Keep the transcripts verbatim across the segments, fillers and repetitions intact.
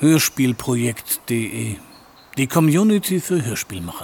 Hörspielprojekt punkt de. Die Community für Hörspielmacher.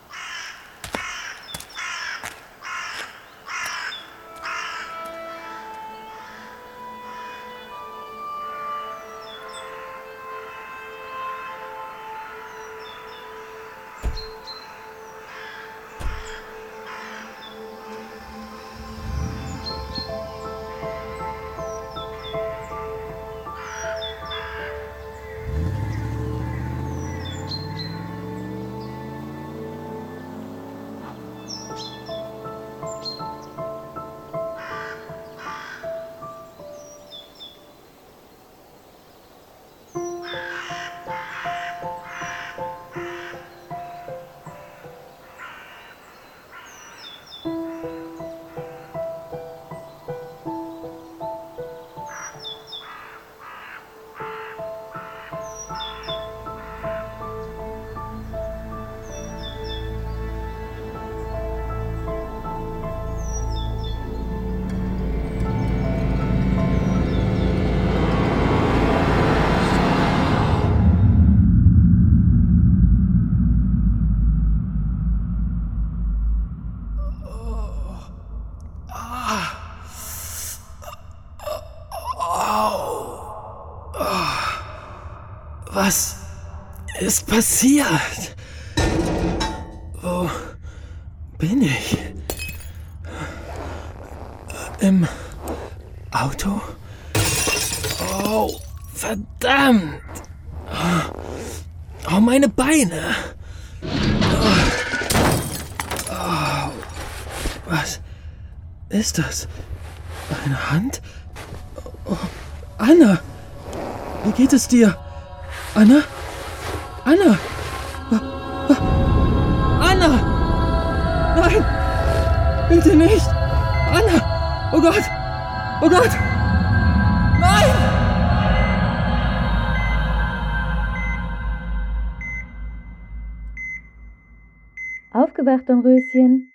Was ist passiert? Wo bin ich? Im Auto? Oh, verdammt! Oh, meine Beine! Oh, was ist das? Eine Hand? Oh, Anna! Wie geht es dir? Anna? Anna! Anna! Nein! Bitte nicht! Anna! Oh Gott! Oh Gott! Nein! Aufgewacht, Dornröschen?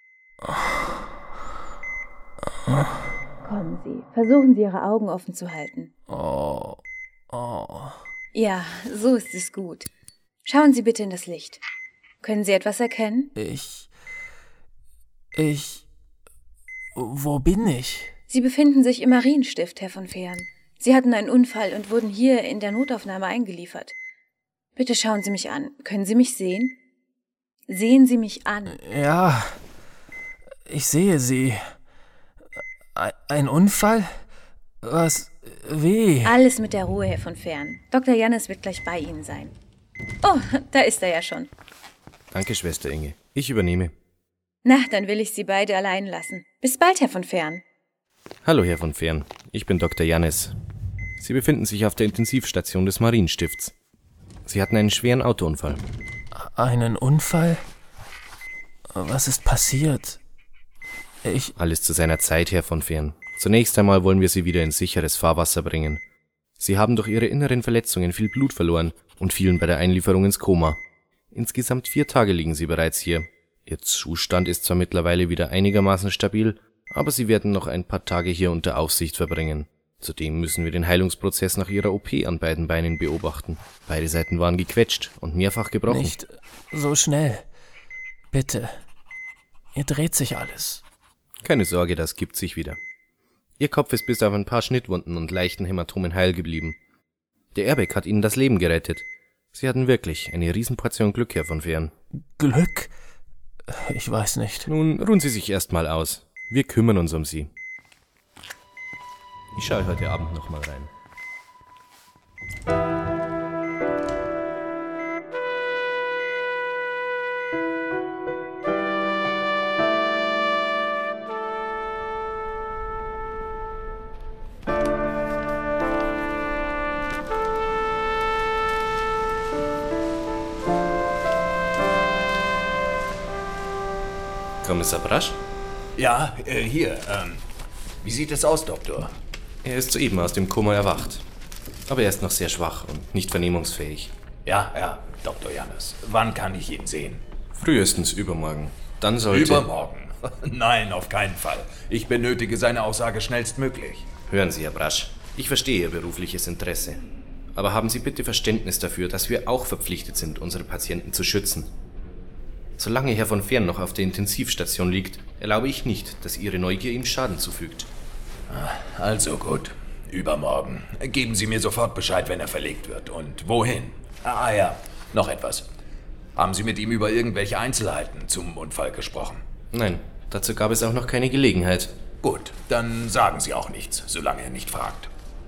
Kommen Sie, versuchen Sie, Ihre Augen offen zu halten. Oh, oh. Ja, so ist es gut. Schauen Sie bitte in das Licht. Können Sie etwas erkennen? Ich... Ich... Wo bin ich? Sie befinden sich im Marienstift, Herr von Fehren. Sie hatten einen Unfall und wurden hier in der Notaufnahme eingeliefert. Bitte schauen Sie mich an. Können Sie mich sehen? Sehen Sie mich an. Ja, ich sehe Sie. Ein Unfall? Was? Wie? Alles mit der Ruhe, Herr von Fehren. Doktor Jannis wird gleich bei Ihnen sein. Oh, da ist er ja schon. Danke, Schwester Inge. Ich übernehme. Na, dann will ich Sie beide allein lassen. Bis bald, Herr von Fehren. Hallo, Herr von Fehren. Ich bin Doktor Jannis. Sie befinden sich auf der Intensivstation des Marienstifts. Sie hatten einen schweren Autounfall. Einen Unfall? Was ist passiert? Ich... Alles zu seiner Zeit, Herr von Fehren. Zunächst einmal wollen wir Sie wieder in sicheres Fahrwasser bringen. Sie haben durch Ihre inneren Verletzungen viel Blut verloren und fielen bei der Einlieferung ins Koma. Insgesamt vier Tage liegen Sie bereits hier. Ihr Zustand ist zwar mittlerweile wieder einigermaßen stabil, aber Sie werden noch ein paar Tage hier unter Aufsicht verbringen. Zudem müssen wir den Heilungsprozess nach Ihrer O P an beiden Beinen beobachten. Beide Seiten waren gequetscht und mehrfach gebrochen. Nicht so schnell. Bitte. Ihr dreht sich alles. Keine Sorge, das gibt sich wieder. Ihr Kopf ist bis auf ein paar Schnittwunden und leichten Hämatomen heil geblieben. Der Airbag hat Ihnen das Leben gerettet. Sie hatten wirklich eine Riesenportion Glück, Herr von Fehren. Glück? Ich weiß nicht. Nun, ruhen Sie sich erst mal aus. Wir kümmern uns um Sie. Ich schaue heute Abend noch mal rein. Kommissar Brasch? Ja, äh, hier. Ähm, wie sieht es aus, Doktor? Er ist soeben aus dem Koma erwacht. Aber er ist noch sehr schwach und nicht vernehmungsfähig. Ja, ja, Doktor Jannis. Wann kann ich ihn sehen? Frühestens übermorgen. Dann sollte... Übermorgen? Nein, auf keinen Fall. Ich benötige seine Aussage schnellstmöglich. Hören Sie, Herr Brasch. Ich verstehe Ihr berufliches Interesse. aber haben Sie bitte Verständnis dafür, dass wir auch verpflichtet sind, unsere Patienten zu schützen. Solange Herr von Fern noch auf der Intensivstation liegt, erlaube ich nicht, dass Ihre Neugier ihm Schaden zufügt. Also gut. Übermorgen. Geben Sie mir sofort Bescheid, wenn er verlegt wird. Und wohin? Ah ja, noch etwas. Haben Sie mit ihm über irgendwelche Einzelheiten zum Unfall gesprochen? Nein, dazu gab es auch noch keine Gelegenheit. Gut, dann sagen Sie auch nichts, solange er nicht fragt.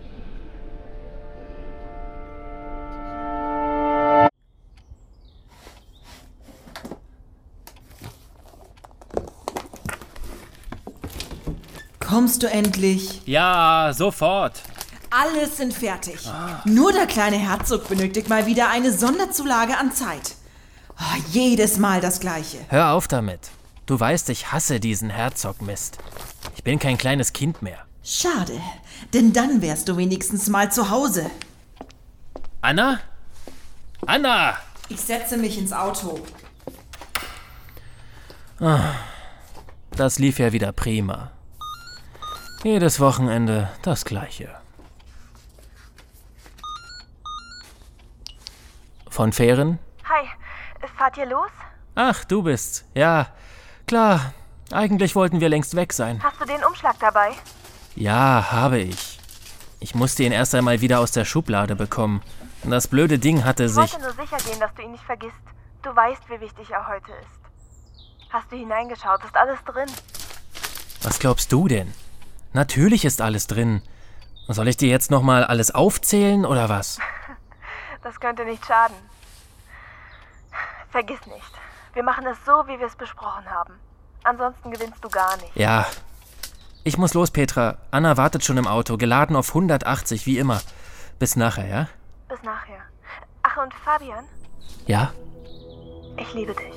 Kommst du endlich? Ja, sofort. Alles sind fertig. Ah. Nur der kleine Herzog benötigt mal wieder eine Sonderzulage an Zeit. Oh, jedes Mal das Gleiche. Hör auf damit. Du weißt, ich hasse diesen Herzog-Mist. Ich bin kein kleines Kind mehr. Schade, denn dann wärst du wenigstens mal zu Hause. Anna? Anna! Ich setze mich ins Auto. Ah, das lief ja wieder prima. Jedes Wochenende das Gleiche. Von Fähren? Hi, fahrt ihr los? Ach, du bist's. Ja, klar. Eigentlich wollten wir längst weg sein. Hast du den Umschlag dabei? Ja, habe ich. Ich musste ihn erst einmal wieder aus der Schublade bekommen. Das blöde Ding hatte sich... Ich wollte nur sicher gehen, dass du ihn nicht vergisst. Du weißt, wie wichtig er heute ist. Hast du hineingeschaut? Ist alles drin? Was glaubst du denn? Natürlich ist alles drin. Soll ich dir jetzt nochmal alles aufzählen oder was? Das könnte nicht schaden. Vergiss nicht. Wir machen es so, wie wir es besprochen haben. Ansonsten gewinnst du gar nicht. Ja. Ich muss los, Petra. Anna wartet schon im Auto, geladen auf hundertachtzig, wie immer. Bis nachher, ja? Bis nachher. Ach, und Fabian? Ja? Ich liebe dich.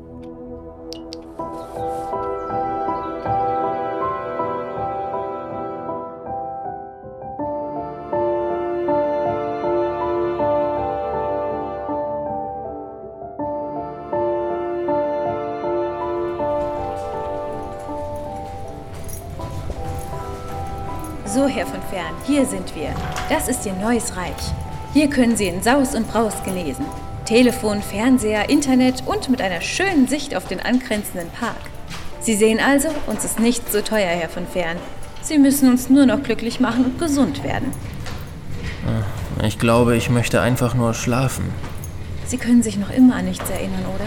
So, Herr von Fern, hier sind wir. Das ist Ihr neues Reich. Hier können Sie in Saus und Braus genesen. Telefon, Fernseher, Internet und mit einer schönen Sicht auf den angrenzenden Park. Sie sehen also, uns ist nichts so teuer, Herr von Fern. Sie müssen uns nur noch glücklich machen und gesund werden. Ich glaube, ich möchte einfach nur schlafen. Sie können sich noch immer an nichts erinnern, oder?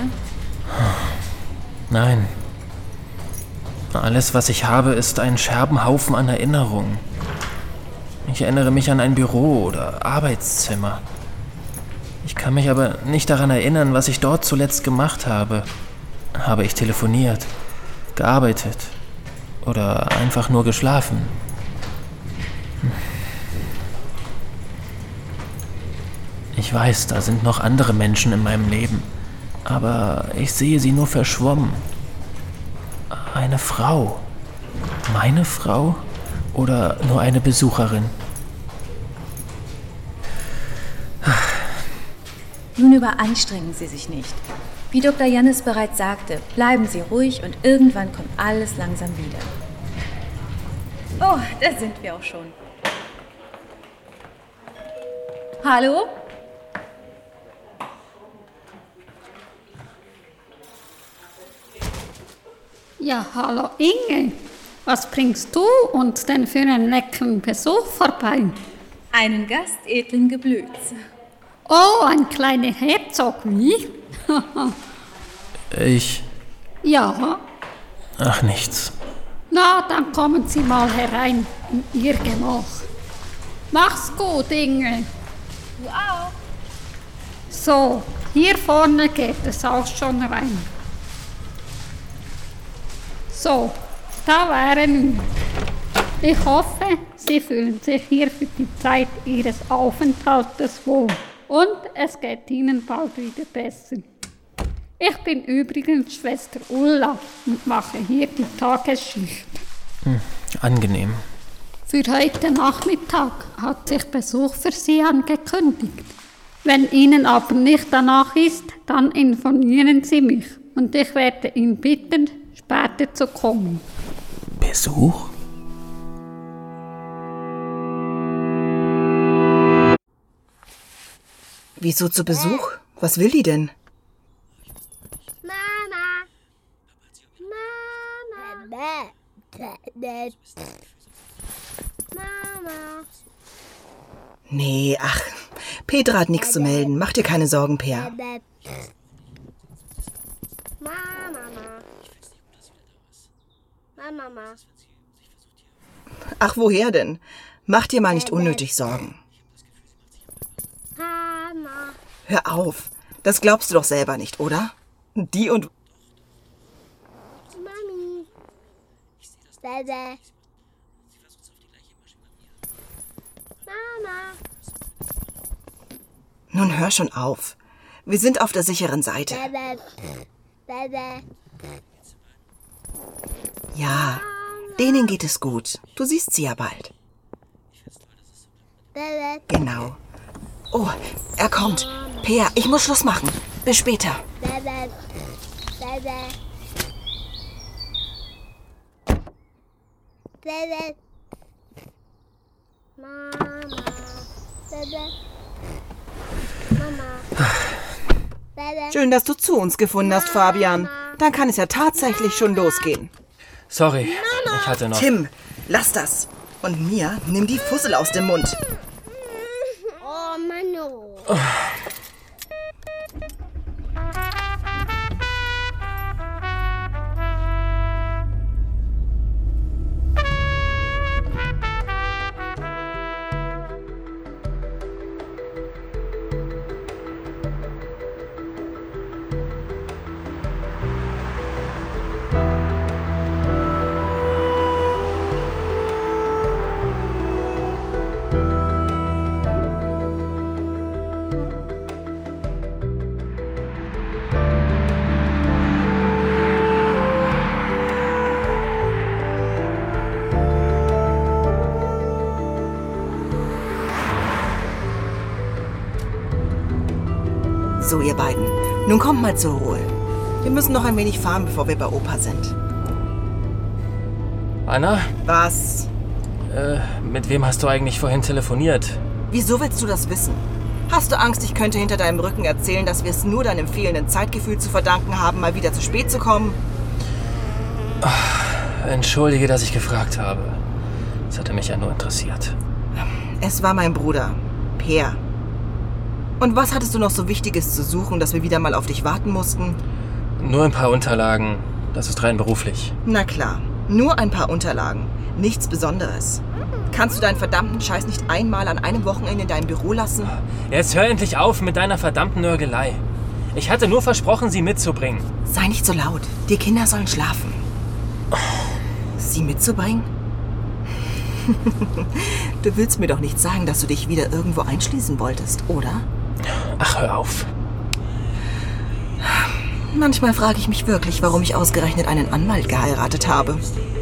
Nein. Alles, was ich habe, ist ein Scherbenhaufen an Erinnerungen. Ich erinnere mich an ein Büro oder Arbeitszimmer. Ich kann mich aber nicht daran erinnern, was ich dort zuletzt gemacht habe. Habe ich telefoniert, gearbeitet oder einfach nur geschlafen? Ich weiß, da sind noch andere Menschen in meinem Leben, aber ich sehe sie nur verschwommen. Eine Frau. Meine Frau? Oder nur eine Besucherin? Nun überanstrengen Sie sich nicht. Wie Doktor Jannis bereits sagte, bleiben Sie ruhig und irgendwann kommt alles langsam wieder. Oh, da sind wir auch schon. Hallo? Ja, hallo Inge. Was bringst du uns denn für einen leckeren Besuch vorbei? Einen Gast edlen Geblüts. Oh, ein kleiner Herzog, wie? Ich? Ja. Ach, nichts. Na, dann kommen Sie mal herein in Ihr Gemach. Mach's gut, Inge. Du auch. So, hier vorne geht es auch schon rein. So, da wären wir. Ich hoffe, Sie fühlen sich hier für die Zeit Ihres Aufenthaltes wohl und es geht Ihnen bald wieder besser. Ich bin übrigens Schwester Ulla und mache hier die Tagesschicht. Hm, angenehm. Für heute Nachmittag hat sich Besuch für Sie angekündigt. Wenn Ihnen aber nicht danach ist, dann informieren Sie mich und ich werde ihn bitten, später zu kommen. Wieso zu Besuch? Was will die denn? Mama. Mama. Mama. Nee, ach, Petra hat nichts zu melden. Mach dir keine Sorgen, Peer. Mama. Ach, woher denn? Mach dir mal nicht unnötig Sorgen. Mama. Hör auf. Das glaubst du doch selber nicht, oder? Die und... Mami. Bebe. Mama. Nun hör schon auf. Wir sind auf der sicheren Seite. Bebe. Bebe. Ja, denen geht es gut. Du siehst sie ja bald. Bebe. Genau. Oh, er kommt. Peer, ich muss Schluss machen. Bis später. Bebe. Bebe. Bebe. Mama. Bebe. Mama. Bebe. Schön, dass du zu uns gefunden hast, Fabian. Dann kann es ja tatsächlich schon losgehen. Sorry, ich hatte noch... Tim, lass das. Und Mia, nimm die Fussel aus dem Mund. Oh, Mano. Oh. So, ihr beiden. Nun kommt mal zur Ruhe. Wir müssen noch ein wenig fahren, bevor wir bei Opa sind. Anna? Was? Äh, mit wem hast du eigentlich vorhin telefoniert? Wieso willst du das wissen? Hast du Angst, ich könnte hinter deinem Rücken erzählen, dass wir es nur deinem fehlenden Zeitgefühl zu verdanken haben, mal wieder zu spät zu kommen? Ach, entschuldige, dass ich gefragt habe. Das hatte mich ja nur interessiert. Es war mein Bruder, Peer. Und was hattest du noch so Wichtiges zu suchen, dass wir wieder mal auf dich warten mussten? Nur ein paar Unterlagen. Das ist rein beruflich. Na klar, nur ein paar Unterlagen. Nichts Besonderes. Kannst du deinen verdammten Scheiß nicht einmal an einem Wochenende in deinem Büro lassen? Jetzt hör endlich auf mit deiner verdammten Nörgelei. Ich hatte nur versprochen, sie mitzubringen. Sei nicht so laut. Die Kinder sollen schlafen. Sie mitzubringen? Du willst mir doch nicht sagen, dass du dich wieder irgendwo einschließen wolltest, oder? Ach, hör auf. Manchmal frage ich mich wirklich, warum ich ausgerechnet einen Anwalt geheiratet habe.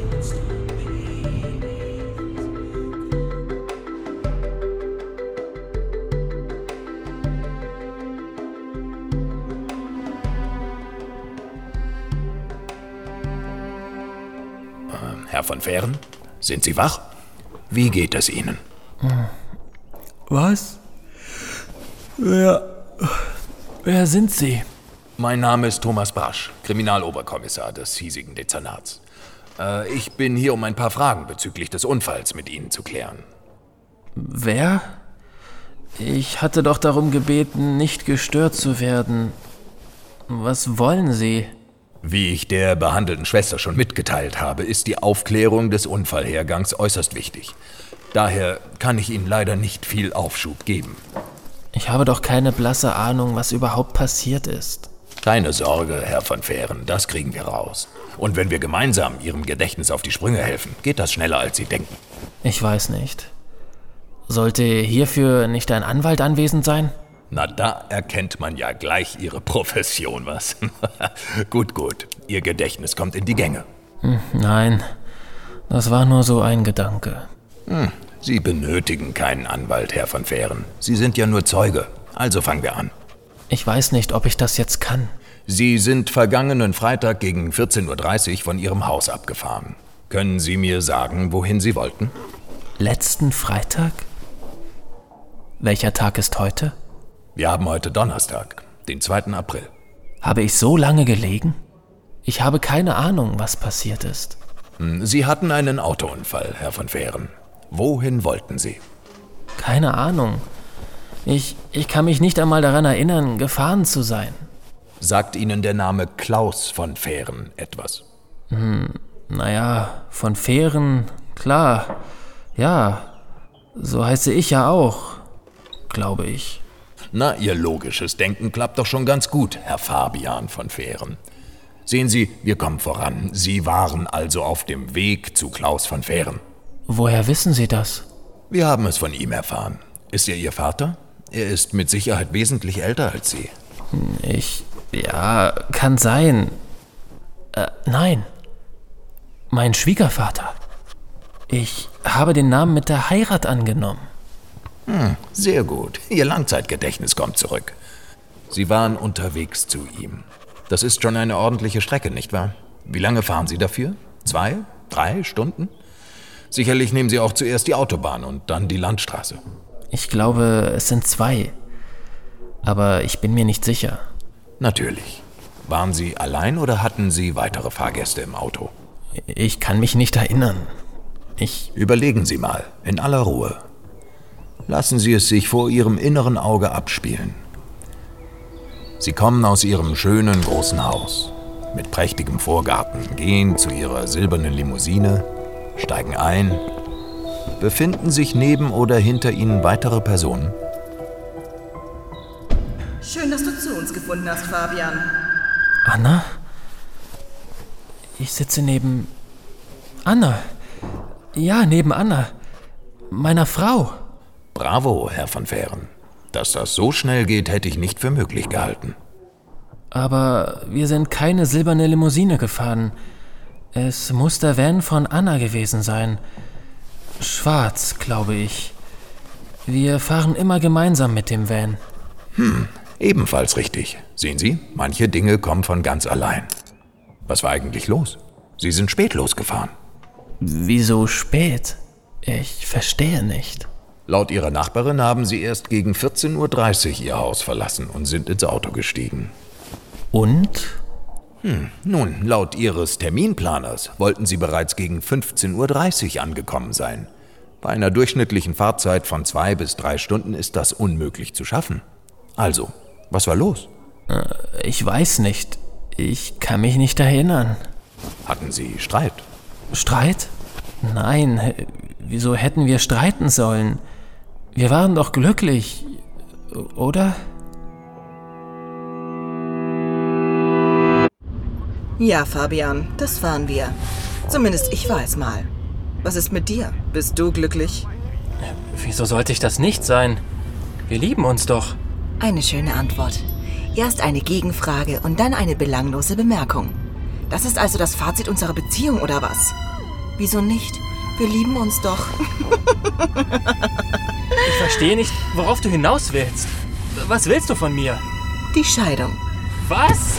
Äh, Herr von Fehren, sind Sie wach? Wie geht es Ihnen? Was? Wer... Wer sind Sie? Mein Name ist Thomas Brasch, Kriminaloberkommissar des hiesigen Dezernats. Äh, ich bin hier, um ein paar Fragen bezüglich des Unfalls mit Ihnen zu klären. Wer? Ich hatte doch darum gebeten, nicht gestört zu werden. Was wollen Sie? Wie ich der behandelten Schwester schon mitgeteilt habe, ist die Aufklärung des Unfallhergangs äußerst wichtig. Daher kann ich Ihnen leider nicht viel Aufschub geben. Ich habe doch keine blasse Ahnung, was überhaupt passiert ist. Keine Sorge, Herr von Fehren, das kriegen wir raus. Und wenn wir gemeinsam Ihrem Gedächtnis auf die Sprünge helfen, geht das schneller, als Sie denken. Ich weiß nicht. Sollte hierfür nicht ein Anwalt anwesend sein? Na, da erkennt man ja gleich Ihre Profession, was? Gut, gut. Ihr Gedächtnis kommt in die Gänge. Hm, nein, das war nur so ein Gedanke. Hm, Sie benötigen keinen Anwalt, Herr von Fehren. Sie sind ja nur Zeuge. Also fangen wir an. Ich weiß nicht, ob ich das jetzt kann. Sie sind vergangenen Freitag gegen vierzehn Uhr dreißig von Ihrem Haus abgefahren. Können Sie mir sagen, wohin Sie wollten? Letzten Freitag? Welcher Tag ist heute? Wir haben heute Donnerstag, den zweiten April. Habe ich so lange gelegen? Ich habe keine Ahnung, was passiert ist. Sie hatten einen Autounfall, Herr von Fehren. Wohin wollten Sie? Keine Ahnung. Ich, ich kann mich nicht einmal daran erinnern, gefahren zu sein. Sagt Ihnen der Name Klaus von Fehren etwas? Hm, naja, von Fehren, klar. Ja, so heiße ich ja auch, glaube ich. Na, Ihr logisches Denken klappt doch schon ganz gut, Herr Fabian von Fehren. Sehen Sie, wir kommen voran. Sie waren also auf dem Weg zu Klaus von Fehren. Woher wissen Sie das? Wir haben es von ihm erfahren. Ist er Ihr Vater? Er ist mit Sicherheit wesentlich älter als Sie. Ich... ja, kann sein. Äh, nein. Mein Schwiegervater. Ich habe den Namen mit der Heirat angenommen. Hm, sehr gut. Ihr Langzeitgedächtnis kommt zurück. Sie waren unterwegs zu ihm. Das ist schon eine ordentliche Strecke, nicht wahr? Wie lange fahren Sie dafür? Zwei? Drei Stunden? Sicherlich nehmen Sie auch zuerst die Autobahn und dann die Landstraße. Ich glaube, es sind zwei. Aber ich bin mir nicht sicher. Natürlich. Waren Sie allein oder hatten Sie weitere Fahrgäste im Auto? Ich kann mich nicht erinnern. Ich... Überlegen Sie mal, in aller Ruhe. Lassen Sie es sich vor Ihrem inneren Auge abspielen. Sie kommen aus Ihrem schönen großen Haus mit prächtigem Vorgarten, gehen zu Ihrer silbernen Limousine, steigen ein. Befinden sich neben oder hinter Ihnen weitere Personen? Schön, dass du zu uns gefunden hast, Fabian. Anna? Ich sitze neben... Anna. Ja, neben Anna. Meiner Frau. Bravo, Herr von Fehren. Dass das so schnell geht, hätte ich nicht für möglich gehalten. Aber wir sind keine silberne Limousine gefahren. Es muss der Van von Anna gewesen sein. Schwarz, glaube ich. Wir fahren immer gemeinsam mit dem Van. Hm, ebenfalls richtig. Sehen Sie, manche Dinge kommen von ganz allein. Was war eigentlich los? Sie sind spät losgefahren. Wieso spät? Ich verstehe nicht. Laut Ihrer Nachbarin haben Sie erst gegen vierzehn Uhr dreißig Ihr Haus verlassen und sind ins Auto gestiegen. Und? Hm, nun, laut Ihres Terminplaners wollten Sie bereits gegen fünfzehn Uhr dreißig angekommen sein. Bei einer durchschnittlichen Fahrzeit von zwei bis drei Stunden ist das unmöglich zu schaffen. Also, was war los? Äh, ich weiß nicht. Ich kann mich nicht erinnern. Hatten Sie Streit? Streit? Nein, wieso hätten wir streiten sollen? Wir waren doch glücklich, oder? Ja, Fabian, das waren wir. Zumindest ich war es mal. Was ist mit dir? Bist du glücklich? Wieso sollte ich das nicht sein? Wir lieben uns doch. Eine schöne Antwort. Erst eine Gegenfrage und dann eine belanglose Bemerkung. Das ist also das Fazit unserer Beziehung, oder was? Wieso nicht? Wir lieben uns doch. Ich verstehe nicht, worauf du hinaus willst. Was willst du von mir? Die Scheidung. Was?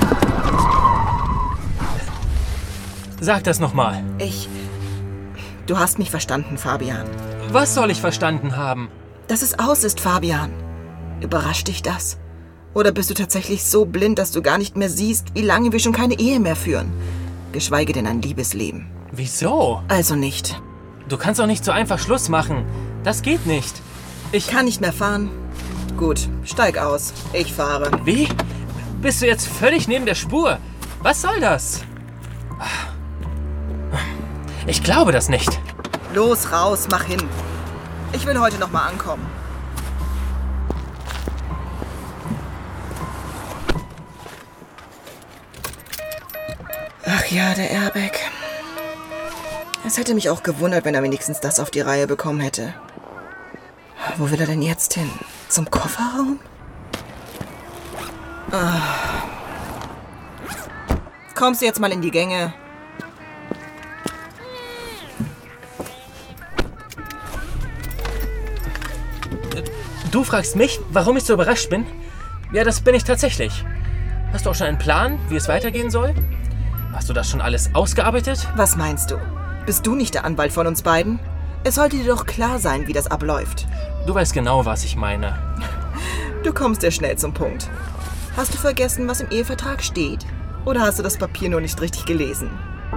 Sag das nochmal. Ich... Du hast mich verstanden, Fabian. Was soll ich verstanden haben? Dass es aus ist, Fabian. Überrascht dich das? Oder bist du tatsächlich so blind, dass du gar nicht mehr siehst, wie lange wir schon keine Ehe mehr führen? Geschweige denn ein Liebesleben. Wieso? Also nicht. Du kannst doch nicht so einfach Schluss machen. Das geht nicht. Ich kann nicht mehr fahren. Gut, steig aus. Ich fahre. Wie? Bist du jetzt völlig neben der Spur? Was soll das? Ich glaube das nicht. Los, raus, mach hin. Ich will heute noch mal ankommen. Ach ja, der Airbag. Es hätte mich auch gewundert, wenn er wenigstens das auf die Reihe bekommen hätte. Wo will er denn jetzt hin? Zum Kofferraum? Ah. Kommst du jetzt mal in die Gänge? Du fragst mich, warum ich so überrascht bin? Ja, das bin ich tatsächlich. Hast du auch schon einen Plan, wie es weitergehen soll? Hast du das schon alles ausgearbeitet? Was meinst du? Bist du nicht der Anwalt von uns beiden? Es sollte dir doch klar sein, wie das abläuft. Du weißt genau, was ich meine. Du kommst ja schnell zum Punkt. Hast du vergessen, was im Ehevertrag steht? Oder hast du das Papier nur nicht richtig gelesen?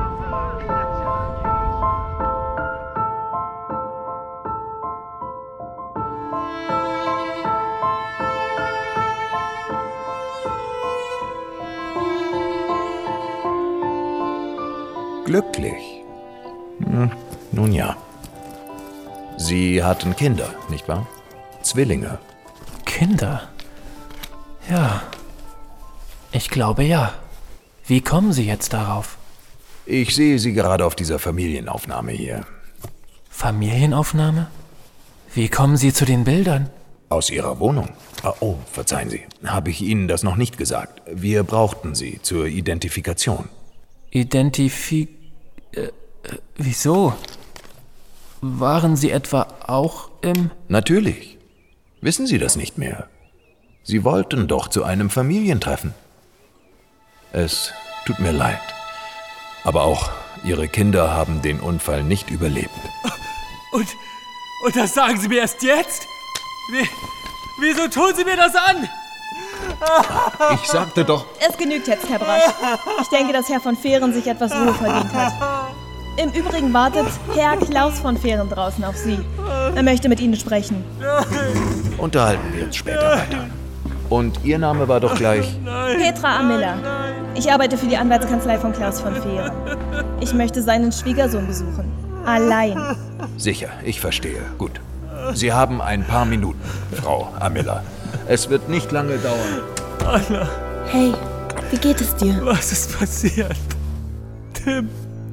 Glücklich? Hm, nun ja. Sie hatten Kinder, nicht wahr? Zwillinge. Kinder? Ja. Ich glaube ja. Wie kommen Sie jetzt darauf? Ich sehe Sie gerade auf dieser Familienaufnahme hier. Familienaufnahme? Wie kommen Sie zu den Bildern? Aus Ihrer Wohnung? Ah, oh, verzeihen Sie. Habe ich Ihnen das noch nicht gesagt? Wir brauchten sie zur Identifikation. Identifi... Äh, äh, wieso? Waren Sie etwa auch im... Natürlich. Wissen Sie das nicht mehr? Sie wollten doch zu einem Familientreffen. Es tut mir leid. Aber auch Ihre Kinder haben den Unfall nicht überlebt. Und, und das sagen Sie mir erst jetzt? Wie, wieso tun Sie mir das an? Ich sagte doch... Es genügt jetzt, Herr Brasch. Ich denke, dass Herr von Fehren sich etwas Ruhe verdient hat. Im Übrigen wartet Herr Klaus von Fehren draußen auf Sie. Er möchte mit Ihnen sprechen. Unterhalten wir uns später weiter. Und Ihr Name war doch gleich... Petra Amilla. Ich arbeite für die Anwaltskanzlei von Klaus von Fehren. Ich möchte seinen Schwiegersohn besuchen. Allein. Sicher, ich verstehe. Gut. Sie haben ein paar Minuten, Frau Amilla. Es wird nicht lange dauern. Anna. Hey, wie geht es dir? Was ist passiert? Tim.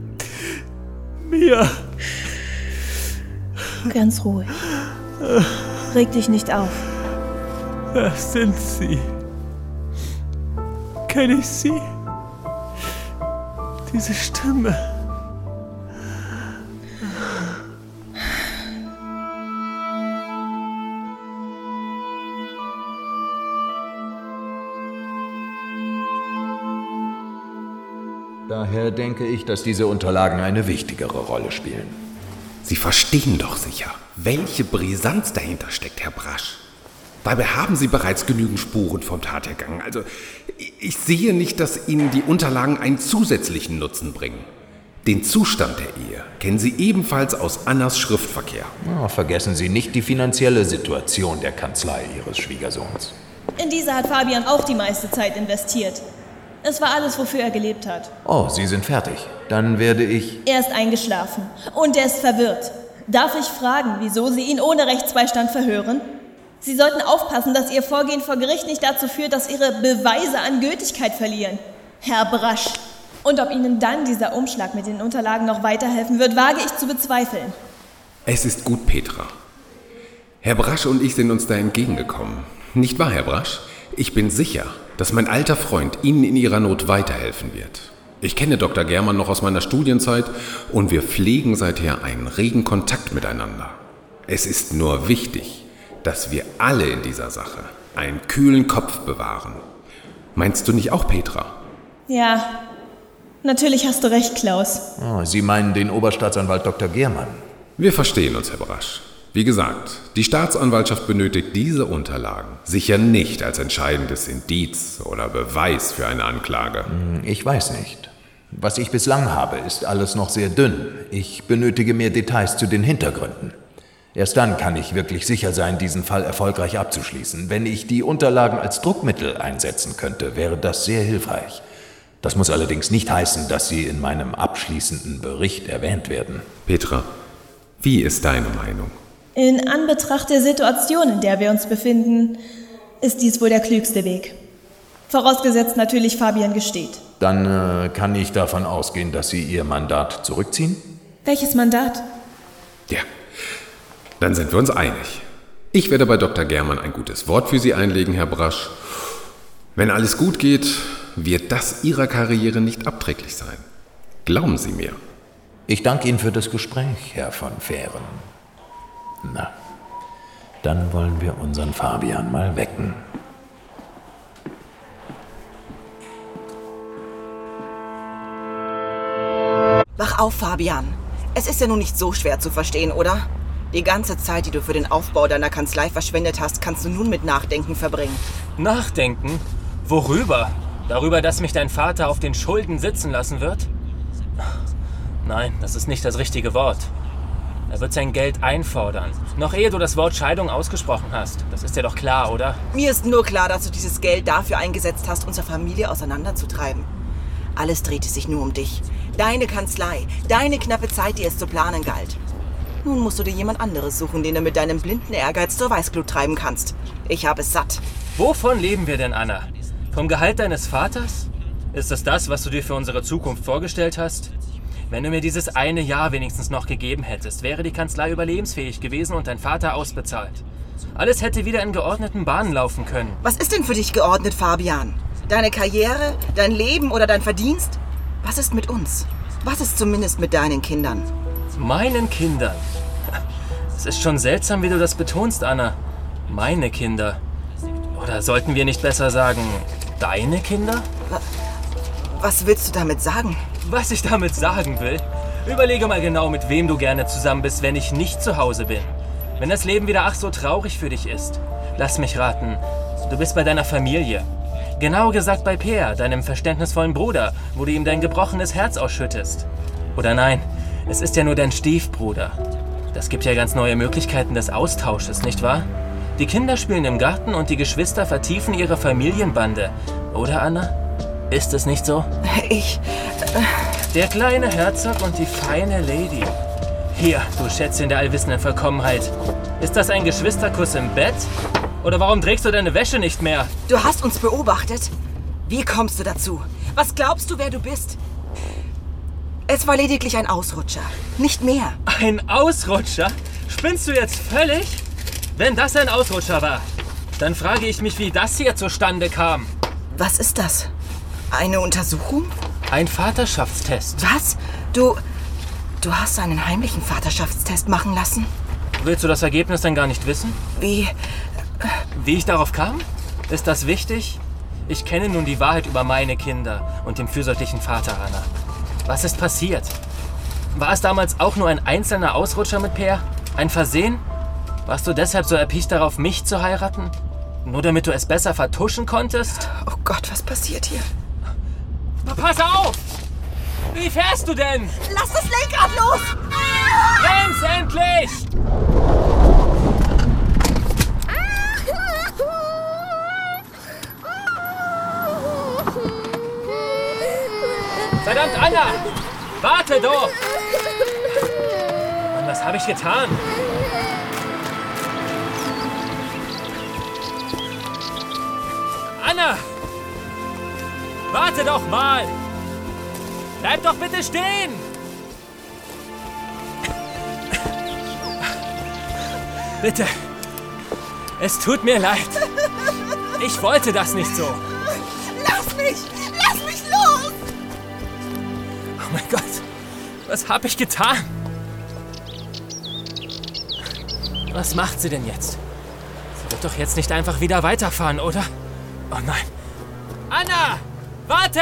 Mir. Ganz ruhig. Reg dich nicht auf. Wer sind Sie? Kenne ich Sie? Diese Stimme. Daher denke ich, dass diese Unterlagen eine wichtigere Rolle spielen. Sie verstehen doch sicher, welche Brisanz dahinter steckt, Herr Brasch. Dabei haben Sie bereits genügend Spuren vom Tathergang. Also, ich sehe nicht, dass Ihnen die Unterlagen einen zusätzlichen Nutzen bringen. Den Zustand der Ehe kennen Sie ebenfalls aus Annas Schriftverkehr. Oh, vergessen Sie nicht die finanzielle Situation der Kanzlei Ihres Schwiegersohns. In diese hat Fabian auch die meiste Zeit investiert. Es war alles, wofür er gelebt hat. Oh, Sie sind fertig. Dann werde ich... Er ist eingeschlafen und er ist verwirrt. Darf ich fragen, wieso Sie ihn ohne Rechtsbeistand verhören? Sie sollten aufpassen, dass Ihr Vorgehen vor Gericht nicht dazu führt, dass Ihre Beweise an Gültigkeit verlieren. Herr Brasch. Und ob Ihnen dann dieser Umschlag mit den Unterlagen noch weiterhelfen wird, wage ich zu bezweifeln. Es ist gut, Petra. Herr Brasch und ich sind uns da entgegengekommen. Nicht wahr, Herr Brasch? Ich bin sicher, dass mein alter Freund Ihnen in Ihrer Not weiterhelfen wird. Ich kenne Doktor Germann noch aus meiner Studienzeit und wir pflegen seither einen regen Kontakt miteinander. Es ist nur wichtig, dass wir alle in dieser Sache einen kühlen Kopf bewahren. Meinst du nicht auch, Petra? Ja, natürlich hast du recht, Klaus. Oh, Sie meinen den Oberstaatsanwalt Doktor Germann? Wir verstehen uns, Herr Brasch. Wie gesagt, die Staatsanwaltschaft benötigt diese Unterlagen sicher nicht als entscheidendes Indiz oder Beweis für eine Anklage. Ich weiß nicht. Was ich bislang habe, ist alles noch sehr dünn. Ich benötige mehr Details zu den Hintergründen. Erst dann kann ich wirklich sicher sein, diesen Fall erfolgreich abzuschließen. Wenn ich die Unterlagen als Druckmittel einsetzen könnte, wäre das sehr hilfreich. Das muss allerdings nicht heißen, dass sie in meinem abschließenden Bericht erwähnt werden. Petra, wie ist deine Meinung? In Anbetracht der Situation, in der wir uns befinden, ist dies wohl der klügste Weg. Vorausgesetzt natürlich, Fabian gesteht. Dann äh, kann ich davon ausgehen, dass Sie Ihr Mandat zurückziehen? Welches Mandat? Ja, dann sind wir uns einig. Ich werde bei Doktor Germann ein gutes Wort für Sie einlegen, Herr Brasch. Wenn alles gut geht, wird das Ihrer Karriere nicht abträglich sein. Glauben Sie mir. Ich danke Ihnen für das Gespräch, Herr von Fehren. Na, dann wollen wir unseren Fabian mal wecken. Wach auf, Fabian. Es ist ja nun nicht so schwer zu verstehen, oder? Die ganze Zeit, die du für den Aufbau deiner Kanzlei verschwendet hast, kannst du nun mit Nachdenken verbringen. Nachdenken? Worüber? Darüber, dass mich dein Vater auf den Schulden sitzen lassen wird? Nein, das ist nicht das richtige Wort. Er wird sein Geld einfordern. Noch ehe du das Wort Scheidung ausgesprochen hast. Das ist dir doch klar, oder? Mir ist nur klar, dass du dieses Geld dafür eingesetzt hast, unsere Familie auseinanderzutreiben. Alles drehte sich nur um dich. Deine Kanzlei, deine knappe Zeit, die es zu planen galt. Nun musst du dir jemand anderes suchen, den du mit deinem blinden Ehrgeiz zur Weißglut treiben kannst. Ich habe es satt. Wovon leben wir denn, Anna? Vom Gehalt deines Vaters? Ist das das, was du dir für unsere Zukunft vorgestellt hast? Wenn du mir dieses eine Jahr wenigstens noch gegeben hättest, wäre die Kanzlei überlebensfähig gewesen und dein Vater ausbezahlt. Alles hätte wieder in geordneten Bahnen laufen können. Was ist denn für dich geordnet, Fabian? Deine Karriere, dein Leben oder dein Verdienst? Was ist mit uns? Was ist zumindest mit deinen Kindern? Meinen Kindern? Es ist schon seltsam, wie du das betonst, Anna. Meine Kinder. Oder sollten wir nicht besser sagen, deine Kinder? Was willst du damit sagen? Was ich damit sagen will? Überlege mal genau, mit wem du gerne zusammen bist, wenn ich nicht zu Hause bin. Wenn das Leben wieder ach so traurig für dich ist. Lass mich raten, du bist bei deiner Familie. Genauer gesagt bei Peer, deinem verständnisvollen Bruder, wo du ihm dein gebrochenes Herz ausschüttest. Oder nein, es ist ja nur dein Stiefbruder. Das gibt ja ganz neue Möglichkeiten des Austausches, nicht wahr? Die Kinder spielen im Garten und die Geschwister vertiefen ihre Familienbande. Oder, Anna? Ist es nicht so? Ich... Äh Der kleine Herzog und die feine Lady. Hier, du Schätzchen der allwissenden Vollkommenheit. Ist das ein Geschwisterkuss im Bett? Oder warum trägst du deine Wäsche nicht mehr? Du hast uns beobachtet. Wie kommst du dazu? Was glaubst du, wer du bist? Es war lediglich ein Ausrutscher. Nicht mehr. Ein Ausrutscher? Spinnst du jetzt völlig? Wenn das ein Ausrutscher war, dann frage ich mich, wie das hier zustande kam. Was ist das? Eine Untersuchung? Ein Vaterschaftstest. Was? Du... Du hast einen heimlichen Vaterschaftstest machen lassen? Willst du das Ergebnis dann gar nicht wissen? Wie... Wie ich darauf kam? Ist das wichtig? Ich kenne nun die Wahrheit über meine Kinder und den fürsorglichen Vater, Anna. Was ist passiert? War es damals auch nur ein einzelner Ausrutscher mit Peer? Ein Versehen? Warst du deshalb so erpicht darauf, mich zu heiraten? Nur damit du es besser vertuschen konntest? Oh Gott, was passiert hier? Pass auf! Wie fährst du denn? Lass das Lenkrad los! Brems endlich! Verdammt, Anna! Warte doch! Mann, was habe ich getan? Anna! Warte doch mal! Bleib doch bitte stehen! Bitte! Es tut mir leid. Ich wollte das nicht so. Lass mich! Lass mich los! Oh mein Gott! Was habe ich getan? Was macht sie denn jetzt? Sie wird doch jetzt nicht einfach wieder weiterfahren, oder? Oh nein! Anna! Warte!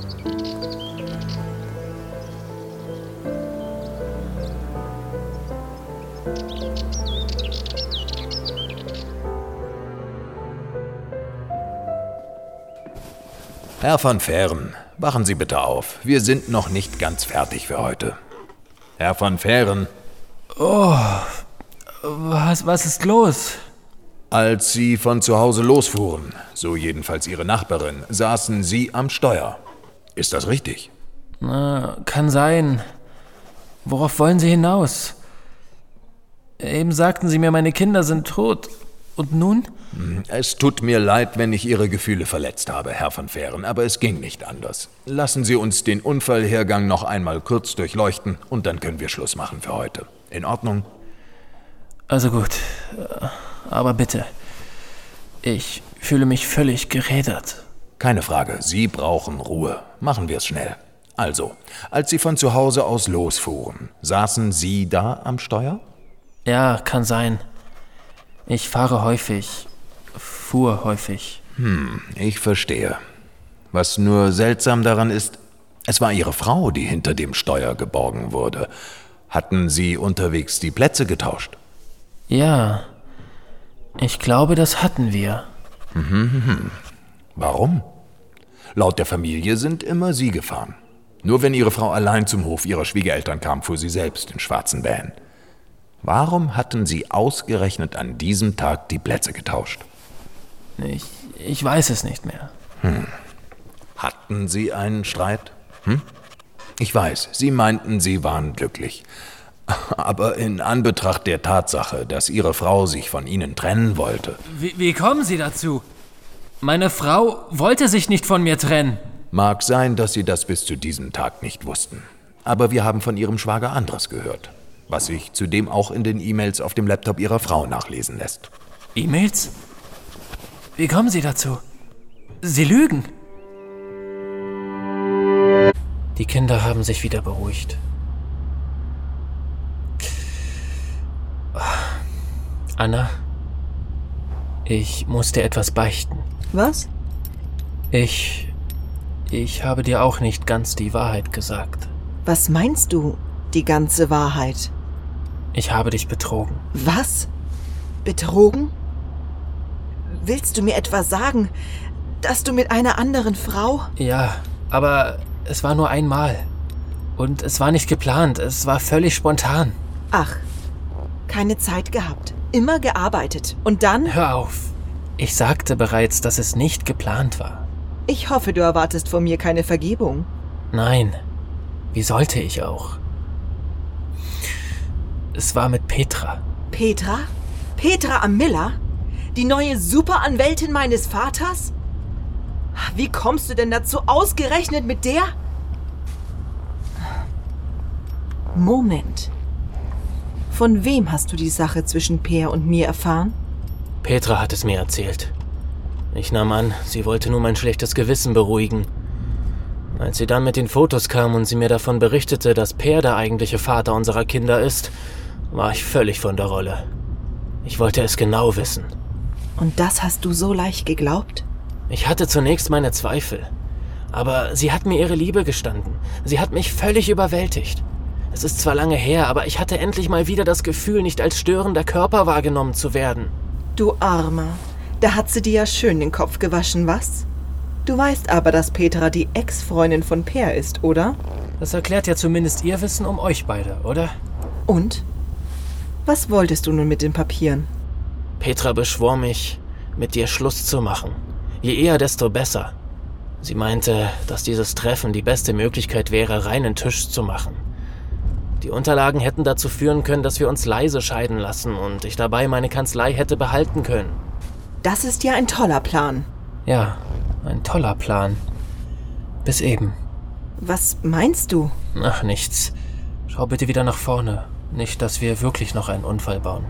Herr van Veeren, wachen Sie bitte auf. Wir sind noch nicht ganz fertig für heute. Herr van Veeren. Oh, was, was ist los? Als Sie von zu Hause losfuhren, so jedenfalls Ihre Nachbarin, saßen Sie am Steuer. Ist das richtig? Na, kann sein. Worauf wollen Sie hinaus? Eben sagten Sie mir, meine Kinder sind tot. Und nun? Es tut mir leid, wenn ich Ihre Gefühle verletzt habe, Herr van Veeren, aber es ging nicht anders. Lassen Sie uns den Unfallhergang noch einmal kurz durchleuchten und dann können wir Schluss machen für heute. In Ordnung? Also gut, aber bitte. Ich fühle mich völlig gerädert. Keine Frage, Sie brauchen Ruhe. Machen wir es schnell. Also, als Sie von zu Hause aus losfuhren, saßen Sie da am Steuer? Ja, kann sein. Ich fahre häufig, fuhr häufig. Hm, ich verstehe. Was nur seltsam daran ist, es war Ihre Frau, die hinter dem Steuer geborgen wurde. Hatten Sie unterwegs die Plätze getauscht? Ja, ich glaube, das hatten wir. Mhm. Warum? Laut der Familie sind immer Sie gefahren. Nur wenn Ihre Frau allein zum Hof ihrer Schwiegereltern kam, fuhr sie selbst den schwarzen Van. Warum hatten Sie ausgerechnet an diesem Tag die Plätze getauscht? Ich, ich weiß es nicht mehr. Hm. Hatten Sie einen Streit? Hm? Ich weiß, Sie meinten, Sie waren glücklich. Aber in Anbetracht der Tatsache, dass Ihre Frau sich von Ihnen trennen wollte... Wie, wie kommen Sie dazu? Meine Frau wollte sich nicht von mir trennen. Mag sein, dass Sie das bis zu diesem Tag nicht wussten. Aber wir haben von Ihrem Schwager anderes gehört, was sich zudem auch in den E-Mails auf dem Laptop Ihrer Frau nachlesen lässt. E-Mails? Wie kommen Sie dazu? Sie lügen. Die Kinder haben sich wieder beruhigt. Anna, ich muss dir etwas beichten. Was? Ich... Ich habe dir auch nicht ganz die Wahrheit gesagt. Was meinst du, die ganze Wahrheit? Ich habe dich betrogen. Was? Betrogen? Willst du mir etwa sagen, dass du mit einer anderen Frau... Ja, aber es war nur einmal. Und es war nicht geplant, es war völlig spontan. Ach, keine Zeit gehabt, immer gearbeitet. Und dann... Hör auf. Ich sagte bereits, dass es nicht geplant war. Ich hoffe, du erwartest von mir keine Vergebung. Nein, wie sollte ich auch? Es war mit Petra. Petra? Petra Amilla? Die neue Superanwältin meines Vaters? Wie kommst du denn dazu, ausgerechnet mit der? Moment. Von wem hast du die Sache zwischen Peer und mir erfahren? Petra hat es mir erzählt. Ich nahm an, sie wollte nur mein schlechtes Gewissen beruhigen. Als sie dann mit den Fotos kam und sie mir davon berichtete, dass Peer der eigentliche Vater unserer Kinder ist, war ich völlig von der Rolle. Ich wollte es genau wissen. Und das hast du so leicht geglaubt? Ich hatte zunächst meine Zweifel. Aber sie hat mir ihre Liebe gestanden. Sie hat mich völlig überwältigt. Es ist zwar lange her, aber ich hatte endlich mal wieder das Gefühl, nicht als störender Körper wahrgenommen zu werden. Du Armer. Da hat sie dir ja schön den Kopf gewaschen, was? Du weißt aber, dass Petra die Ex-Freundin von Peer ist, oder? Das erklärt ja zumindest ihr Wissen um euch beide, oder? Und? Was wolltest du nun mit den Papieren? Petra beschwor mich, mit dir Schluss zu machen. Je eher, desto besser. Sie meinte, dass dieses Treffen die beste Möglichkeit wäre, reinen Tisch zu machen. Die Unterlagen hätten dazu führen können, dass wir uns leise scheiden lassen und ich dabei meine Kanzlei hätte behalten können. Das ist ja ein toller Plan. Ja, ein toller Plan. Bis eben. Was meinst du? Ach, nichts. Schau bitte wieder nach vorne. Nicht, dass wir wirklich noch einen Unfall bauen.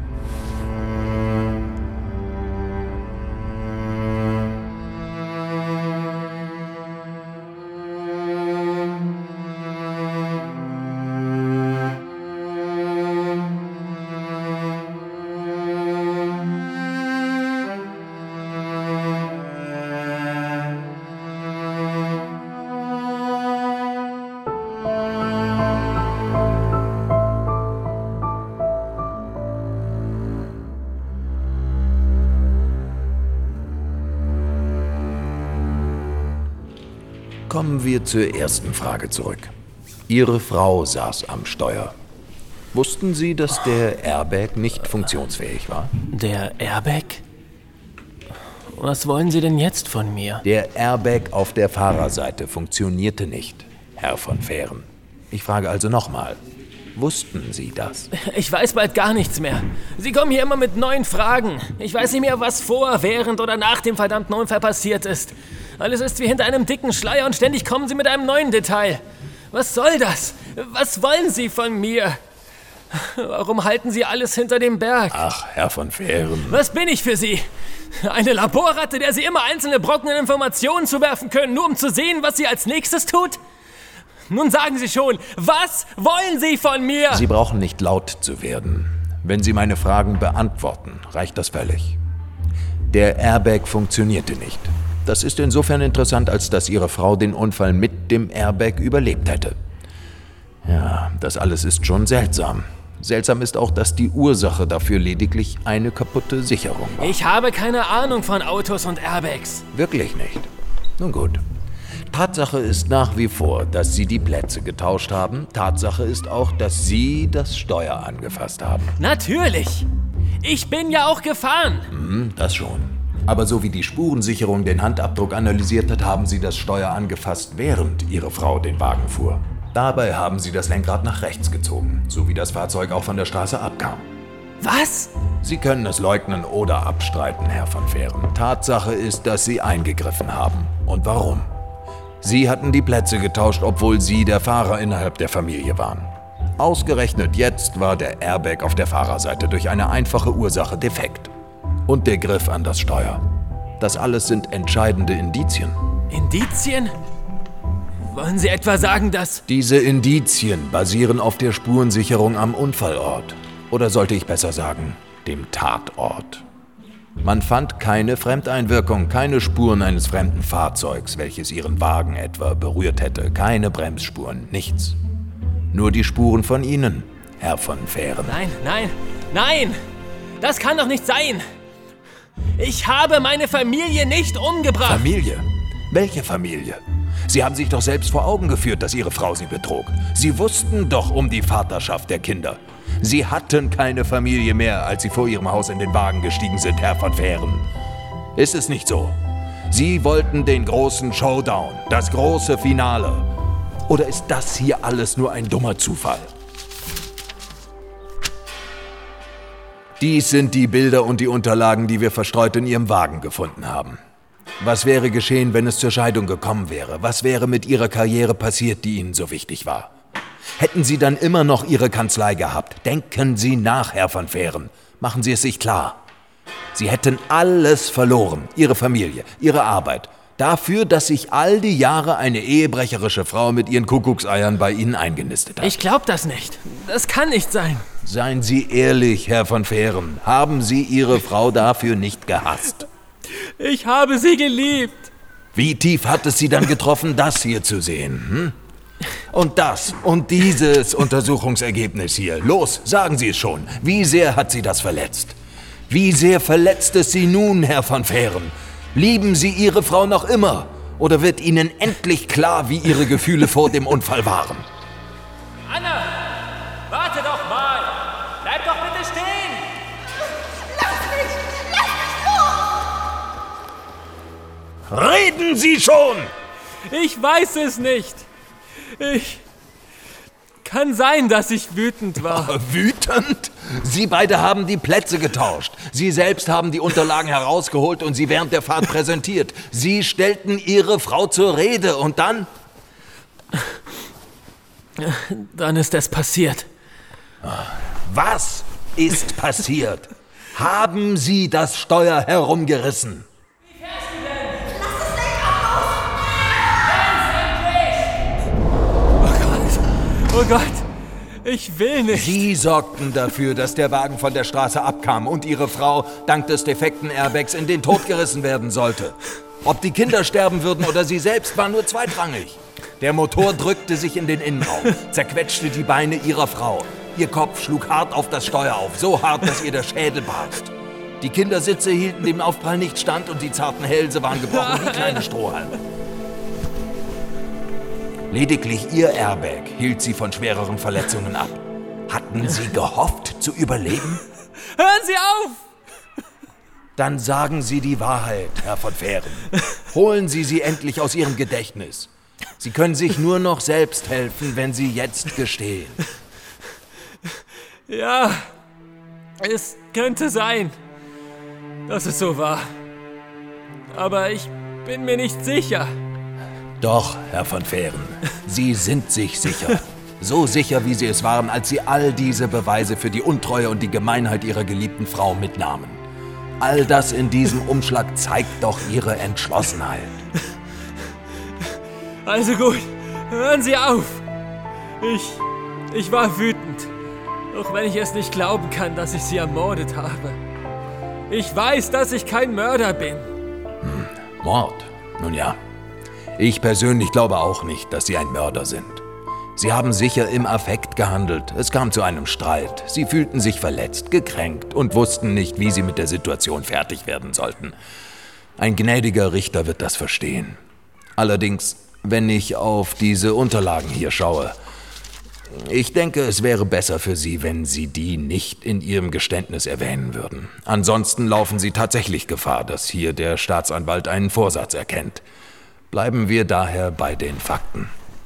Kommen wir zur ersten Frage zurück. Ihre Frau saß am Steuer. Wussten Sie, dass der Airbag nicht funktionsfähig war? Der Airbag? Was wollen Sie denn jetzt von mir? Der Airbag auf der Fahrerseite funktionierte nicht, Herr von Fehren. Ich frage also nochmal. Wussten Sie das? Ich weiß bald gar nichts mehr. Sie kommen hier immer mit neuen Fragen. Ich weiß nicht mehr, was vor, während oder nach dem verdammten Unfall passiert ist. Alles ist wie hinter einem dicken Schleier und ständig kommen Sie mit einem neuen Detail. Was soll das? Was wollen Sie von mir? Warum halten Sie alles hinter dem Berg? Ach, Herr von Fehren. Was bin ich für Sie? Eine Laborratte, der Sie immer einzelne Brocken an Informationen zuwerfen können, nur um zu sehen, was sie als nächstes tut? Nun sagen Sie schon, was wollen Sie von mir? Sie brauchen nicht laut zu werden. Wenn Sie meine Fragen beantworten, reicht das völlig. Der Airbag funktionierte nicht. Das ist insofern interessant, als dass Ihre Frau den Unfall mit dem Airbag überlebt hätte. Ja, das alles ist schon seltsam. Seltsam ist auch, dass die Ursache dafür lediglich eine kaputte Sicherung war. Ich habe keine Ahnung von Autos und Airbags. Wirklich nicht? Nun gut. Tatsache ist nach wie vor, dass Sie die Plätze getauscht haben. Tatsache ist auch, dass Sie das Steuer angefasst haben. Natürlich! Ich bin ja auch gefahren. Hm, das schon. Aber so wie die Spurensicherung den Handabdruck analysiert hat, haben Sie das Steuer angefasst, während Ihre Frau den Wagen fuhr. Dabei haben Sie das Lenkrad nach rechts gezogen, so wie das Fahrzeug auch von der Straße abkam. Was? Sie können es leugnen oder abstreiten, Herr von Fehren. Tatsache ist, dass Sie eingegriffen haben. Und warum? Sie hatten die Plätze getauscht, obwohl Sie der Fahrer innerhalb der Familie waren. Ausgerechnet jetzt war der Airbag auf der Fahrerseite durch eine einfache Ursache defekt. Und der Griff an das Steuer. Das alles sind entscheidende Indizien. Indizien? Wollen Sie etwa sagen, dass... Diese Indizien basieren auf der Spurensicherung am Unfallort. Oder sollte ich besser sagen, dem Tatort. Man fand keine Fremdeinwirkung, keine Spuren eines fremden Fahrzeugs, welches Ihren Wagen etwa berührt hätte. Keine Bremsspuren, nichts. Nur die Spuren von Ihnen, Herr von Fehren. Nein, nein, nein! Das kann doch nicht sein! Ich habe meine Familie nicht umgebracht! Familie? Welche Familie? Sie haben sich doch selbst vor Augen geführt, dass Ihre Frau Sie betrog. Sie wussten doch um die Vaterschaft der Kinder. Sie hatten keine Familie mehr, als Sie vor Ihrem Haus in den Wagen gestiegen sind, Herr von Fehren. Ist es nicht so? Sie wollten den großen Showdown, das große Finale. Oder ist das hier alles nur ein dummer Zufall? Dies sind die Bilder und die Unterlagen, die wir verstreut in Ihrem Wagen gefunden haben. Was wäre geschehen, wenn es zur Scheidung gekommen wäre? Was wäre mit Ihrer Karriere passiert, die Ihnen so wichtig war? Hätten Sie dann immer noch Ihre Kanzlei gehabt? Denken Sie nach, Herr von Fehren. Machen Sie es sich klar. Sie hätten alles verloren. Ihre Familie, Ihre Arbeit. Dafür, dass sich all die Jahre eine ehebrecherische Frau mit ihren Kuckuckseiern bei Ihnen eingenistet hat. Ich glaub das nicht. Das kann nicht sein. Seien Sie ehrlich, Herr von Fehren. Haben Sie Ihre Frau dafür nicht gehasst? Ich habe sie geliebt. Wie tief hat es Sie dann getroffen, das hier zu sehen? Hm? Und das und dieses Untersuchungsergebnis hier. Los, sagen Sie es schon. Wie sehr hat Sie das verletzt? Wie sehr verletzt es Sie nun, Herr von Fehren? Lieben Sie Ihre Frau noch immer? Oder wird Ihnen endlich klar, wie Ihre Gefühle vor dem Unfall waren? Anna, warte doch mal. Bleib doch bitte stehen. Lass mich! Lass mich los! Reden Sie schon! Ich weiß es nicht. Ich... Kann sein, dass ich wütend war. Oh, wütend? Sie beide haben die Plätze getauscht. Sie selbst haben die Unterlagen herausgeholt und sie während der Fahrt präsentiert. Sie stellten Ihre Frau zur Rede und dann... Dann ist es passiert. Was ist passiert? Haben Sie das Steuer herumgerissen? Wie fährst du denn? Lass das Lenkrad los! Oh Gott, ich will nicht. Sie sorgten dafür, dass der Wagen von der Straße abkam und Ihre Frau dank des defekten Airbags in den Tod gerissen werden sollte. Ob die Kinder sterben würden oder Sie selbst, war nur zweitrangig. Der Motor drückte sich in den Innenraum, zerquetschte die Beine Ihrer Frau. Ihr Kopf schlug hart auf das Steuer auf, so hart, dass ihr der Schädel barst. Die Kindersitze hielten dem Aufprall nicht stand und die zarten Hälse waren gebrochen wie kleine Strohhalme. Lediglich Ihr Airbag hielt Sie von schwereren Verletzungen ab. Hatten Sie gehofft, zu überleben? Hören Sie auf! Dann sagen Sie die Wahrheit, Herr von Fehren. Holen Sie sie endlich aus Ihrem Gedächtnis. Sie können sich nur noch selbst helfen, wenn Sie jetzt gestehen. Ja, es könnte sein, dass es so war. Aber ich bin mir nicht sicher. Doch, Herr von Fehren, Sie sind sich sicher. So sicher, wie Sie es waren, als Sie all diese Beweise für die Untreue und die Gemeinheit Ihrer geliebten Frau mitnahmen. All das in diesem Umschlag zeigt doch Ihre Entschlossenheit. Also gut, hören Sie auf. Ich, ich war wütend. Auch wenn ich es nicht glauben kann, dass ich sie ermordet habe. Ich weiß, dass ich kein Mörder bin. Hm, Mord? Nun ja. Ich persönlich glaube auch nicht, dass Sie ein Mörder sind. Sie haben sicher im Affekt gehandelt. Es kam zu einem Streit. Sie fühlten sich verletzt, gekränkt und wussten nicht, wie sie mit der Situation fertig werden sollten. Ein gnädiger Richter wird das verstehen. Allerdings, wenn ich auf diese Unterlagen hier schaue, ich denke, es wäre besser für Sie, wenn Sie die nicht in Ihrem Geständnis erwähnen würden. Ansonsten laufen Sie tatsächlich Gefahr, dass hier der Staatsanwalt einen Vorsatz erkennt. Bleiben wir daher bei den Fakten.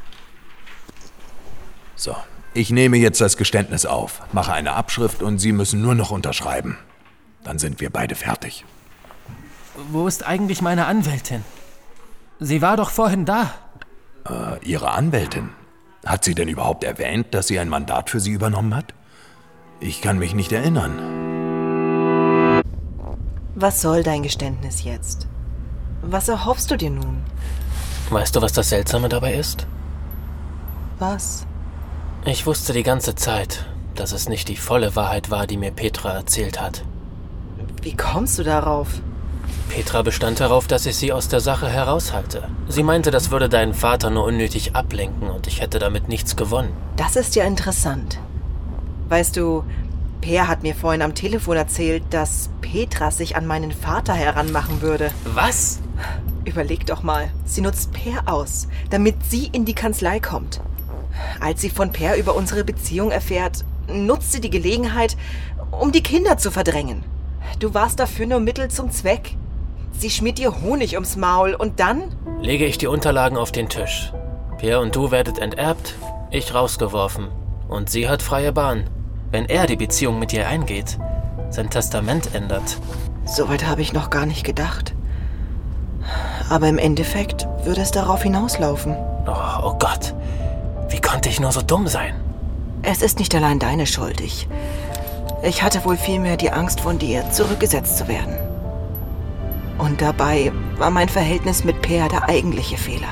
So, ich nehme jetzt das Geständnis auf, mache eine Abschrift und Sie müssen nur noch unterschreiben. Dann sind wir beide fertig. Wo ist eigentlich meine Anwältin? Sie war doch vorhin da. Äh, Ihre Anwältin? Hat sie denn überhaupt erwähnt, dass sie ein Mandat für Sie übernommen hat? Ich kann mich nicht erinnern. Was soll dein Geständnis jetzt? Was erhoffst du dir nun? Weißt du, was das Seltsame dabei ist? Was? Ich wusste die ganze Zeit, dass es nicht die volle Wahrheit war, die mir Petra erzählt hat. Wie kommst du darauf? Petra bestand darauf, dass ich sie aus der Sache heraushalte. Sie meinte, das würde deinen Vater nur unnötig ablenken und ich hätte damit nichts gewonnen. Das ist ja interessant. Weißt du, Per hat mir vorhin am Telefon erzählt, dass Petra sich an meinen Vater heranmachen würde. Was? Überleg doch mal, sie nutzt Per aus, damit sie in die Kanzlei kommt. Als sie von Per über unsere Beziehung erfährt, nutzt sie die Gelegenheit, um die Kinder zu verdrängen. Du warst dafür nur Mittel zum Zweck. Sie schmiert dir Honig ums Maul und dann? Lege ich die Unterlagen auf den Tisch. Per und du werdet enterbt, ich rausgeworfen. Und sie hat freie Bahn. Wenn er die Beziehung mit ihr eingeht, sein Testament ändert. Soweit habe ich noch gar nicht gedacht. Aber im Endeffekt würde es darauf hinauslaufen. Oh, oh Gott, wie konnte ich nur so dumm sein? Es ist nicht allein deine Schuld. Ich, ich hatte wohl vielmehr die Angst von dir, zurückgesetzt zu werden. Und dabei war mein Verhältnis mit Per der eigentliche Fehler.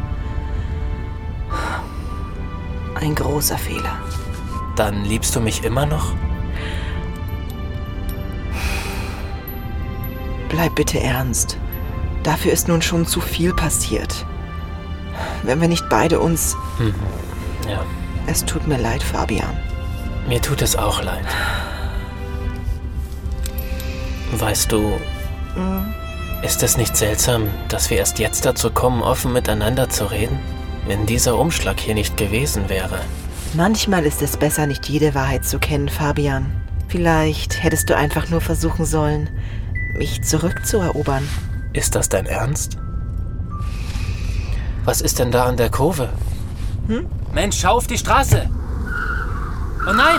Ein großer Fehler. Dann liebst du mich immer noch? Bleib bitte ernst. Dafür ist nun schon zu viel passiert. Wenn wir nicht beide uns... Mhm. Ja. Es tut mir leid, Fabian. Mir tut es auch leid. Weißt du... Mhm. Ist es nicht seltsam, dass wir erst jetzt dazu kommen, offen miteinander zu reden? Wenn dieser Umschlag hier nicht gewesen wäre. Manchmal ist es besser, nicht jede Wahrheit zu kennen, Fabian. Vielleicht hättest du einfach nur versuchen sollen, mich zurückzuerobern. Ist das dein Ernst? Was ist denn da an der Kurve? Hm? Mensch, schau auf die Straße! Oh nein!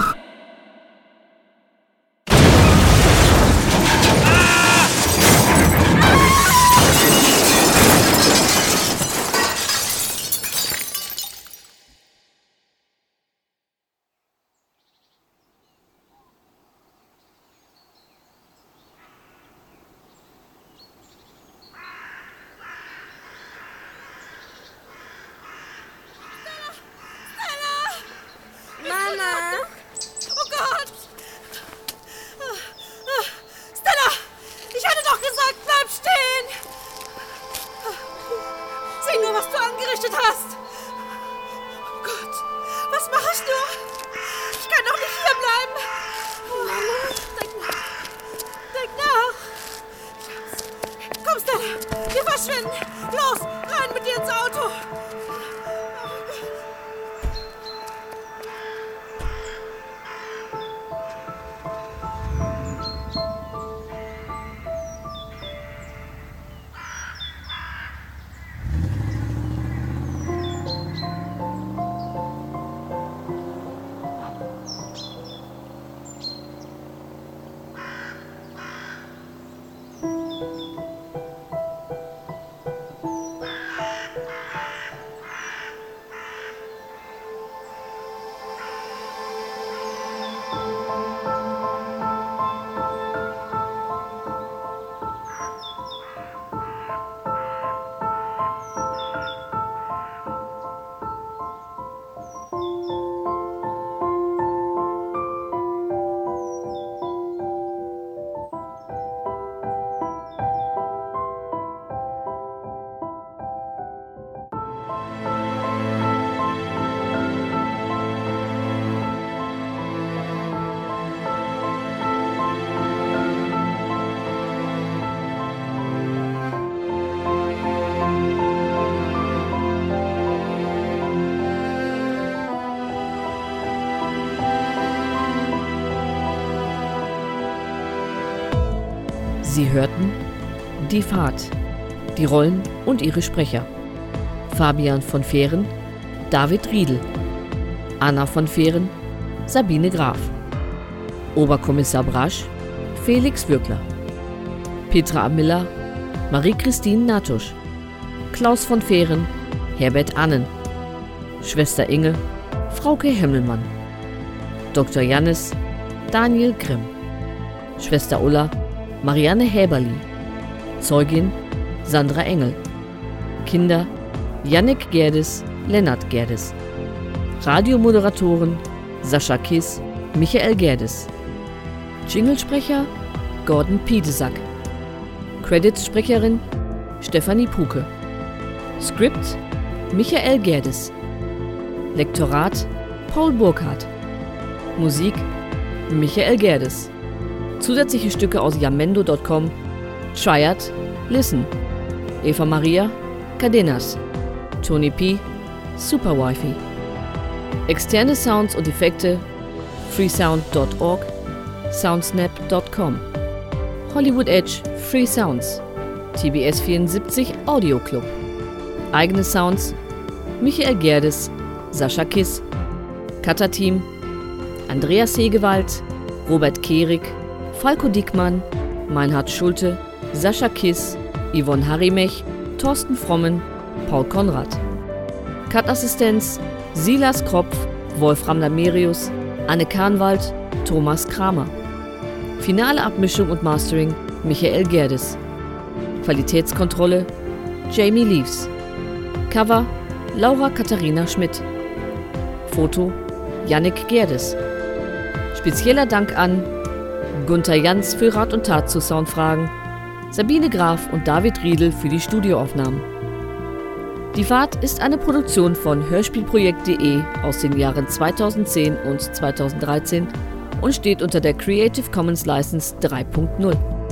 Sie hörten Die Fahrt, die Rollen und ihre Sprecher. Fabian von Fehren, David Riedel. Anna von Fehren, Sabine Graf. Oberkommissar Brasch, Felix Würkler. Petra Miller, Marie-Christine Natusch. Klaus von Fehren, Herbert Annen. Schwester Inge, Frauke Hemmelmann. Doktor Jannis, Daniel Grimm. Schwester Ulla, Marianne Häberli. Zeugin, Sandra Engel. Kinder, Jannik Gerdes, Lennart Gerdes. Radiomoderatoren, Sascha Kiss, Michael Gerdes. Jinglesprecher, Gordon Pietesack. Credits-Sprecherin, Stefanie Puke. Skript, Michael Gerdes. Lektorat, Paul Burkhardt. Musik, Michael Gerdes. Zusätzliche Stücke aus Jamendo Punkt com, Triad, Listen. Eva Maria, Cadenas. Tony P., Super Wi-Fi. Externe Sounds und Effekte, freesound Punkt org, soundsnap Punkt com. Hollywood Edge, Free Sounds. T B S vierundsiebzig Audio Club. Eigene Sounds, Michael Gerdes, Sascha Kiss. Cutter-Team, Andreas Hegewald, Robert Kehrig, Falko Dickmann, Meinhard Schulte, Sascha Kiss, Yvonne Harimech, Thorsten Frommen, Paul Konrad. Cut-Assistenz, Silas Kropf, Wolfram Lamerius, Anne Kahnwald, Thomas Kramer. Finale Abmischung und Mastering, Michael Gerdes. Qualitätskontrolle, Jamie Leaves. Cover, Laura Katharina Schmidt. Foto, Jannik Gerdes. Spezieller Dank an Gunther Jans für Rat und Tat zu Soundfragen, Sabine Graf und David Riedel für die Studioaufnahmen. Die Fahrt ist eine Produktion von hörspielprojekt punkt de aus den Jahren zweitausendzehn und zweitausenddreizehn und steht unter der Creative Commons License drei Punkt null.